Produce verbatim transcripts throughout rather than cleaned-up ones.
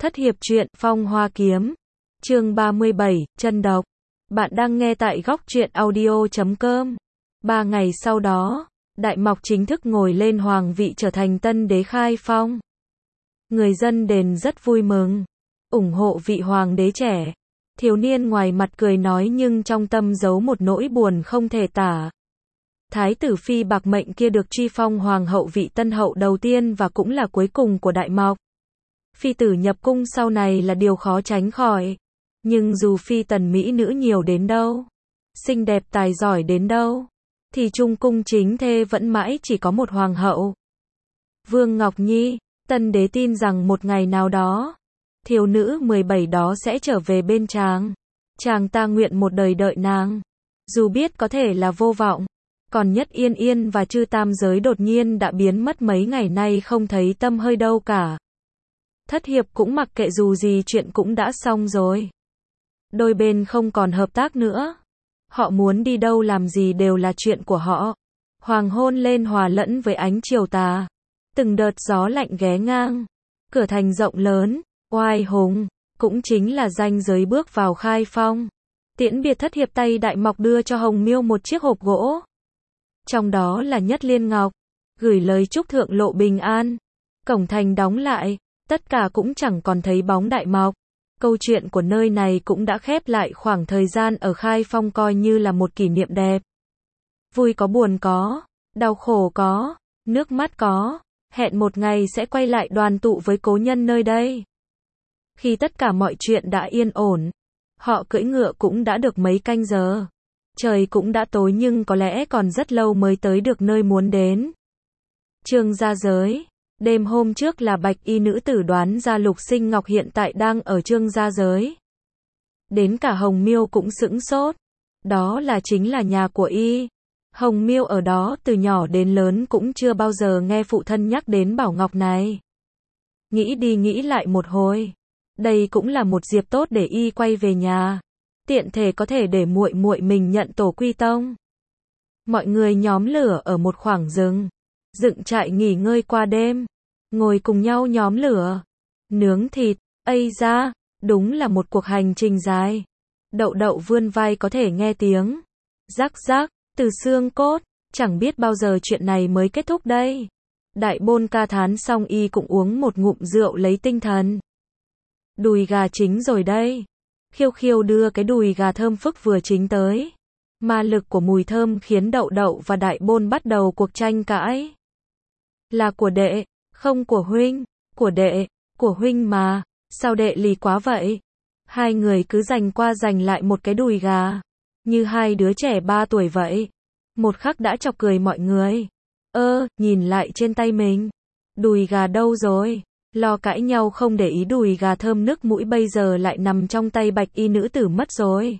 Thất hiệp truyện Phong Hoa Kiếm, chương ba mươi bảy, Chân Độc. Bạn đang nghe tại góc truyện audio chấm com. Ba ngày sau đó, Đại Mọc chính thức ngồi lên hoàng vị trở thành tân đế Khai Phong. Người dân đền rất vui mừng, ủng hộ vị hoàng đế trẻ. Thiếu niên ngoài mặt cười nói nhưng trong tâm giấu một nỗi buồn không thể tả. Thái tử phi bạc mệnh kia được truy phong hoàng hậu vị tân hậu đầu tiên và cũng là cuối cùng của Đại Mọc. Phi tử nhập cung sau này là điều khó tránh khỏi. Nhưng dù phi tần mỹ nữ nhiều đến đâu, xinh đẹp tài giỏi đến đâu, thì trung cung chính thê vẫn mãi chỉ có một hoàng hậu. Vương Ngọc Nhi, tân đế tin rằng một ngày nào đó, thiếu nữ mười bảy đó sẽ trở về bên chàng. Chàng ta nguyện một đời đợi nàng. Dù biết có thể là vô vọng. Còn Nhất Yên Yên và Chư Tam Giới đột nhiên đã biến mất mấy ngày nay không thấy tâm hơi đâu cả. Thất hiệp cũng mặc kệ dù gì chuyện cũng đã xong rồi. Đôi bên không còn hợp tác nữa. Họ muốn đi đâu làm gì đều là chuyện của họ. Hoàng hôn lên hòa lẫn với ánh chiều tà. Từng đợt gió lạnh ghé ngang. Cửa thành rộng lớn, oai hùng, cũng chính là ranh giới bước vào Khai Phong. Tiễn biệt thất hiệp tay Đại Mọc đưa cho Hồng Miêu một chiếc hộp gỗ. Trong đó là nhất liên ngọc, gửi lời chúc thượng lộ bình an. Cổng thành đóng lại, tất cả cũng chẳng còn thấy bóng Đại Mọc. Câu chuyện của nơi này cũng đã khép lại, khoảng thời gian ở Khai Phong coi như là một kỷ niệm đẹp. Vui có buồn có, đau khổ có, nước mắt có, hẹn một ngày sẽ quay lại đoàn tụ với cố nhân nơi đây. Khi tất cả mọi chuyện đã yên ổn, họ cưỡi ngựa cũng đã được mấy canh giờ. Trời cũng đã tối nhưng có lẽ còn rất lâu mới tới được nơi muốn đến. Trương gia giới. Đêm hôm trước là bạch y nữ tử đoán ra Lục Sinh Ngọc hiện tại đang ở Trương gia giới. Đến cả Hồng Miêu cũng sững sốt. Đó là chính là nhà của y. Hồng Miêu ở đó từ nhỏ đến lớn cũng chưa bao giờ nghe phụ thân nhắc đến Bảo Ngọc này. Nghĩ đi nghĩ lại một hồi. Đây cũng là một dịp tốt để y quay về nhà. Tiện thể có thể để muội muội mình nhận tổ quy tông. Mọi người nhóm lửa ở một khoảng rừng. Dựng trại nghỉ ngơi qua đêm. Ngồi cùng nhau nhóm lửa. Nướng thịt. Ây da, đúng là một cuộc hành trình dài. Đậu đậu vươn vai có thể nghe tiếng. Rắc rắc, từ xương cốt. Chẳng biết bao giờ chuyện này mới kết thúc đây. Đại Bôn ca thán xong y cũng uống một ngụm rượu lấy tinh thần. Đùi gà chính rồi đây. Khiêu khiêu đưa cái đùi gà thơm phức vừa chính tới. Ma lực của mùi thơm khiến đậu đậu và Đại Bôn bắt đầu cuộc tranh cãi. Là của đệ, không của huynh, của đệ, của huynh mà, sao đệ lì quá vậy? Hai người cứ giành qua giành lại một cái đùi gà, như hai đứa trẻ ba tuổi vậy. Một khắc đã chọc cười mọi người. Ơ, nhìn lại trên tay mình. Đùi gà đâu rồi? Lo cãi nhau không để ý đùi gà thơm nức mũi bây giờ lại nằm trong tay bạch y nữ tử mất rồi.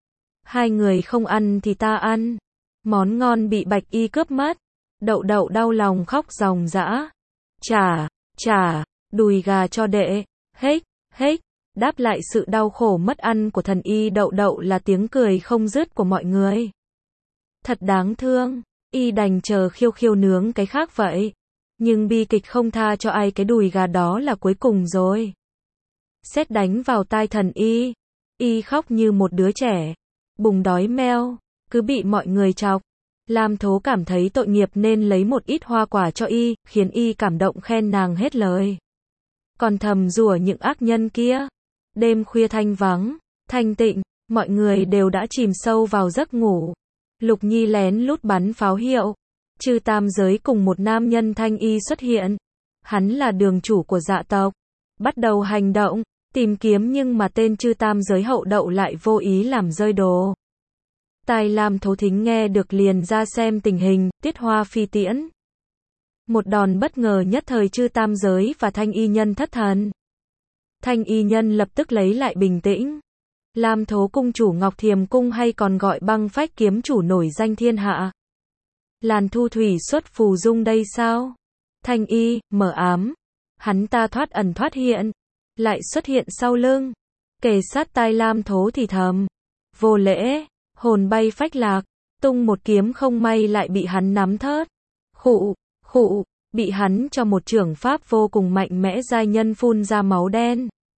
Hai người không ăn thì ta ăn. Món ngon bị bạch y cướp mất. Đậu đậu đau lòng khóc ròng rã. Trả, trả, đùi gà cho đệ. Hếch, hếch. Đáp lại sự đau khổ mất ăn của thần y đậu đậu là tiếng cười không dứt của mọi người. Thật đáng thương. Y đành chờ khiêu khiêu nướng cái khác vậy. Nhưng bi kịch không tha cho ai, cái đùi gà đó là cuối cùng rồi. Sét đánh vào tai thần y. Y khóc như một đứa trẻ. Bùng đói meo. Cứ bị mọi người chọc. Lam Thố cảm thấy tội nghiệp nên lấy một ít hoa quả cho y, khiến y cảm động khen nàng hết lời. Còn thầm rủa những ác nhân kia. Đêm khuya thanh vắng, thanh tịnh, mọi người đều đã chìm sâu vào giấc ngủ. Lục Nhi lén lút bắn pháo hiệu. Chư Tam Giới cùng một nam nhân thanh y xuất hiện. Hắn là đường chủ của dạ tộc. Bắt đầu hành động, tìm kiếm nhưng mà tên Chư Tam Giới hậu đậu lại vô ý làm rơi đồ. Tai Lam Thố thính nghe được liền ra xem tình hình, tiết hoa phi tiễn. Một đòn bất ngờ nhất thời Chư Tam Giới và thanh y nhân thất thần. Thanh y nhân lập tức lấy lại bình tĩnh. Lam Thố cung chủ Ngọc Thiềm cung hay còn gọi Băng Phách kiếm chủ nổi danh thiên hạ. Làn thu thủy xuất phù dung đây sao? Thanh y, mở ám. Hắn ta thoát ẩn thoát hiện. Lại xuất hiện sau lưng. Kề sát tai Lam Thố thì thầm. Vô lễ, hồn bay phách lạc. Tung một kiếm không may lại bị hắn nắm thớt. Khụ, khụ, bị hắn cho một chưởng pháp vô cùng mạnh mẽ giai nhân phun ra máu đen.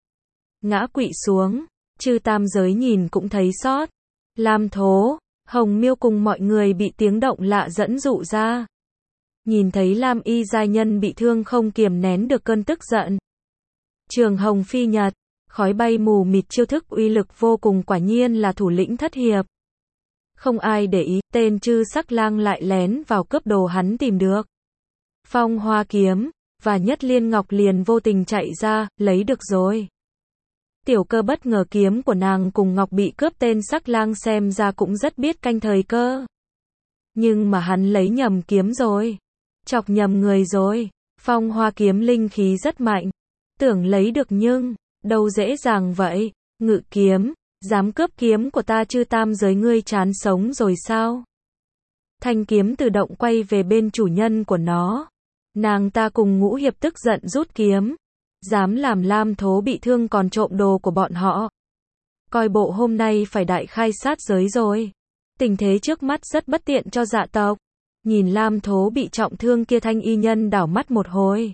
ngã quỵ xuống. Chư tam giới nhìn cũng thấy xót. Lam Thố, Hồng Miêu cùng mọi người bị tiếng động lạ dẫn dụ ra. Nhìn thấy Lam Y giai nhân bị thương không kiềm nén được cơn tức giận. Trường Hồng phi nhật, khói bay mù mịt, chiêu thức uy lực vô cùng, quả nhiên là thủ lĩnh thất hiệp. Không ai để ý, tên Chư Sắc Lang lại lén vào cướp đồ hắn tìm được. Phong Hoa Kiếm và Nhất Liên Ngọc liền vô tình chạy ra, lấy được rồi. Tiểu Cơ bất ngờ kiếm của nàng cùng ngọc bị cướp, tên Sắc Lang xem ra cũng rất biết canh thời cơ. Nhưng mà hắn lấy nhầm kiếm rồi. Chọc nhầm người rồi. Phong Hoa Kiếm linh khí rất mạnh. Tưởng lấy được nhưng, đâu dễ dàng vậy. Ngự kiếm, dám cướp kiếm của ta, chư tam giới ngươi chán sống rồi sao? Thanh kiếm tự động quay về bên chủ nhân của nó. Nàng ta cùng Ngũ Hiệp tức giận rút kiếm. Dám làm Lam Thố bị thương còn trộm đồ của bọn họ. Coi bộ hôm nay phải đại khai sát giới rồi. Tình thế trước mắt rất bất tiện cho dạ tộc. Nhìn Lam Thố bị trọng thương kia, thanh y nhân đảo mắt một hồi.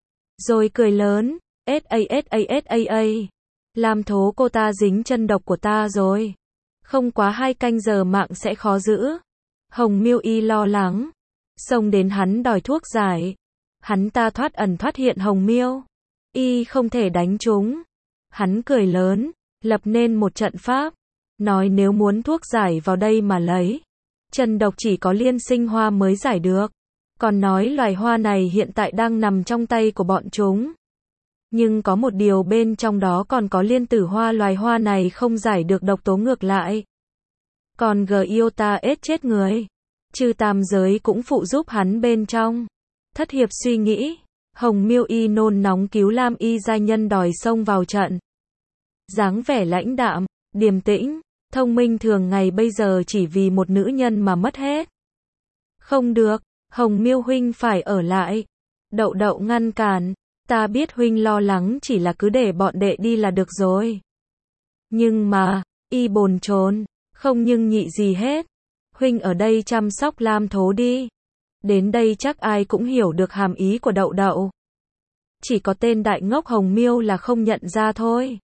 Rồi cười lớn, ết a ết a ết a a. Lam Thố cô ta dính chân độc của ta rồi. Không quá hai canh giờ mạng sẽ khó giữ. Hồng Miêu y lo lắng. Xông đến hắn đòi thuốc giải. Hắn ta thoát ẩn thoát hiện Hồng Miêu. Y không thể đánh chúng. Hắn cười lớn, lập nên một trận pháp. Nói nếu muốn thuốc giải vào đây mà lấy. Chân độc chỉ có Liên Sinh Hoa mới giải được. Còn nói loài hoa này hiện tại đang nằm trong tay của bọn chúng. Nhưng có một điều bên trong đó còn có liên tử hoa, loài hoa này không giải được độc tố, ngược lại còn g yêu ta ết chết người. Chư tam giới cũng phụ giúp hắn bên trong. Thất hiệp suy nghĩ. Hồng Miêu y nôn nóng cứu Lam Y giai nhân, đòi xông vào trận. Dáng vẻ lãnh đạm, điềm tĩnh, thông minh thường ngày bây giờ chỉ vì một nữ nhân mà mất hết. Không được, Hồng Miêu huynh phải ở lại. Đậu Đậu ngăn cản. Ta biết huynh lo lắng, chỉ là cứ để bọn đệ đi là được rồi. Nhưng mà, y bồn chồn, không nhưng nhị gì hết. Huynh ở đây chăm sóc Lam Thố đi. Đến đây chắc ai cũng hiểu được hàm ý của Đậu Đậu. Chỉ có tên đại ngốc Hồng Miêu là không nhận ra thôi.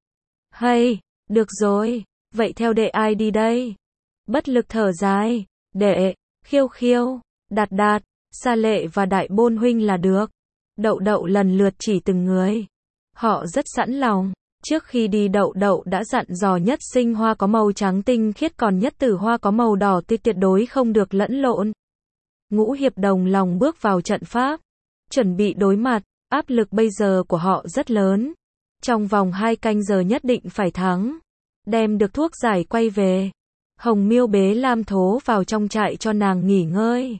Hay, được rồi, vậy theo đệ ai đi đây? Bất lực thở dài, đệ, Khiêu Khiêu, Đạt Đạt, Sa Lệ và Đại Bôn huynh là được. Đậu Đậu lần lượt chỉ từng người. Họ rất sẵn lòng. Trước khi đi Đậu Đậu đã dặn dò Nhất Sinh Hoa có màu trắng tinh khiết, còn Nhất Tử Hoa có màu đỏ tươi, tuyệt đối không được lẫn lộn. Ngũ Hiệp đồng lòng bước vào trận pháp. Chuẩn bị đối mặt. Áp lực bây giờ của họ rất lớn. Trong vòng hai canh giờ nhất định phải thắng. Đem được thuốc giải quay về. Hồng Miêu bế Lam Thố vào trong trại cho nàng nghỉ ngơi.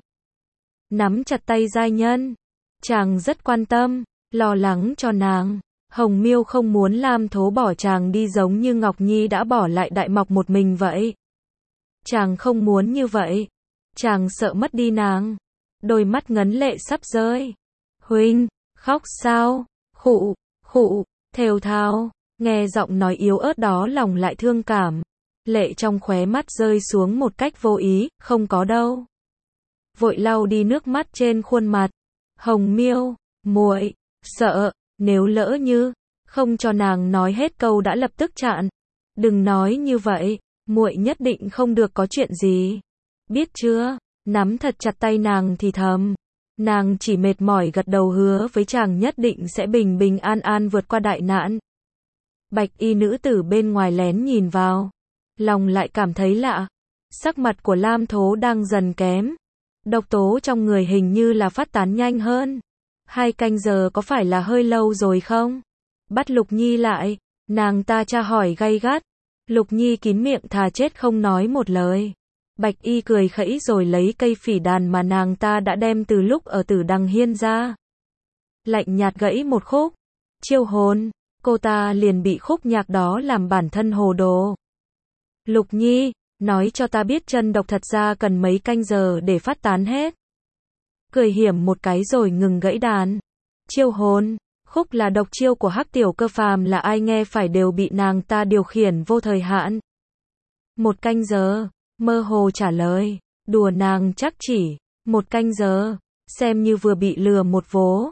Nắm chặt tay giai nhân. Chàng rất quan tâm, lo lắng cho nàng. Hồng Miêu không muốn Lam Thố bỏ chàng đi giống như Ngọc Nhi đã bỏ lại Đại Mộc một mình vậy. Chàng không muốn như vậy. Chàng sợ mất đi nàng. Đôi mắt ngấn lệ sắp rơi. Huynh, khóc sao? Khụ, khụ, thều thào. Nghe giọng nói yếu ớt đó lòng lại thương cảm. Lệ trong khóe mắt rơi xuống một cách vô ý, không có đâu. Vội lau đi nước mắt trên khuôn mặt. Hồng Miêu, muội, sợ, nếu lỡ như không cho nàng nói hết câu đã lập tức chặn. Đừng nói như vậy, muội nhất định không được có chuyện gì. Biết chưa? Nắm thật chặt tay nàng thì thầm. Nàng chỉ mệt mỏi gật đầu, hứa với chàng nhất định sẽ bình bình an an vượt qua đại nạn. Bạch y nữ tử bên ngoài lén nhìn vào. Lòng lại cảm thấy lạ. Sắc mặt của Lam Thố đang dần kém. Độc tố trong người hình như là phát tán nhanh hơn. Hai canh giờ có phải là hơi lâu rồi không? Bắt Lục Nhi lại. Nàng ta tra hỏi gay gắt. Lục Nhi kín miệng thà chết không nói một lời. Bạch y cười khẩy rồi lấy cây phỉ đàn mà nàng ta đã đem từ lúc ở Tử Đằng Hiên ra. Lạnh nhạt gãy một khúc. Chiêu hồn. Cô ta liền bị khúc nhạc đó làm bản thân hồ đồ. Lục Nhi, nói cho ta biết chân độc thật ra cần mấy canh giờ để phát tán hết. Cười hiểm một cái rồi ngừng gãy đàn. Chiêu hồn, khúc là độc chiêu của Hắc Tiểu Cơ, phàm là ai nghe phải đều bị nàng ta điều khiển vô thời hạn. Một canh giờ, mơ hồ trả lời, đùa nàng chắc chỉ, một canh giờ, xem như vừa bị lừa một vố.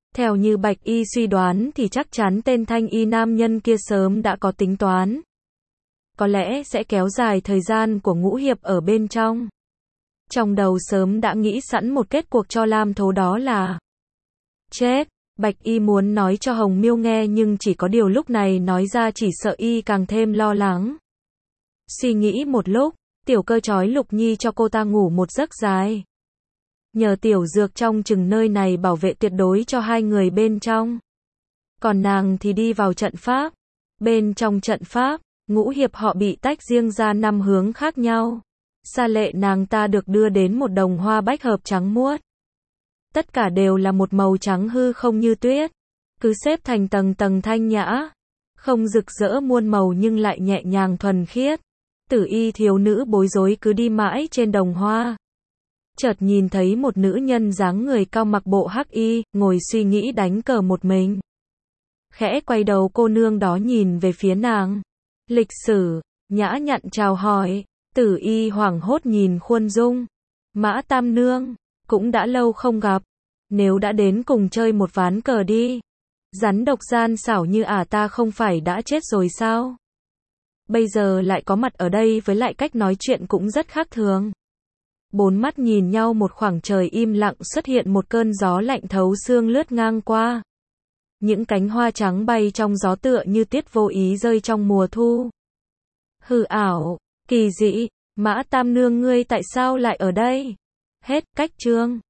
Theo như Bạch Y suy đoán thì chắc chắn tên thanh y nam nhân kia sớm đã có tính toán. Có lẽ sẽ kéo dài thời gian của Ngũ Hiệp ở bên trong. Trong đầu sớm đã nghĩ sẵn một kết cuộc cho Lam Thố, đó là chết. Bạch Y muốn nói cho Hồng Miêu nghe nhưng chỉ có điều lúc này nói ra chỉ sợ y càng thêm lo lắng. Suy nghĩ một lúc, Tiểu Cơ trói Lục Nhi cho cô ta ngủ một giấc dài. Nhờ Tiểu Dược trong chừng nơi này bảo vệ tuyệt đối cho hai người bên trong. Còn nàng thì đi vào trận pháp. Bên trong trận pháp, Ngũ Hiệp họ bị tách riêng ra năm hướng khác nhau. Sa Lệ nàng ta được đưa đến một đồng hoa bách hợp trắng muốt. Tất cả đều là một màu trắng hư không như tuyết. Cứ xếp thành tầng tầng thanh nhã. Không rực rỡ muôn màu nhưng lại nhẹ nhàng thuần khiết. Tử y thiếu nữ bối rối cứ đi mãi trên đồng hoa. Chợt nhìn thấy một nữ nhân dáng người cao mặc bộ hắc y, ngồi suy nghĩ đánh cờ một mình. Khẽ quay đầu cô nương đó nhìn về phía nàng. Lịch Sử, nhã nhặn chào hỏi. Tử y hoảng hốt nhìn khuôn dung. Mã Tam Nương, cũng đã lâu không gặp. Nếu đã đến cùng chơi một ván cờ đi. Rắn độc gian xảo như ả ta không phải đã chết rồi sao? Bây giờ lại có mặt ở đây với lại cách nói chuyện cũng rất khác thường. Bốn mắt nhìn nhau một khoảng trời im lặng, xuất hiện một cơn gió lạnh thấu xương lướt ngang qua. Những cánh hoa trắng bay trong gió tựa như tiết vô ý rơi trong mùa thu. Hư ảo, kỳ dị, Mã Tam Nương ngươi tại sao lại ở đây? Hết cách chương.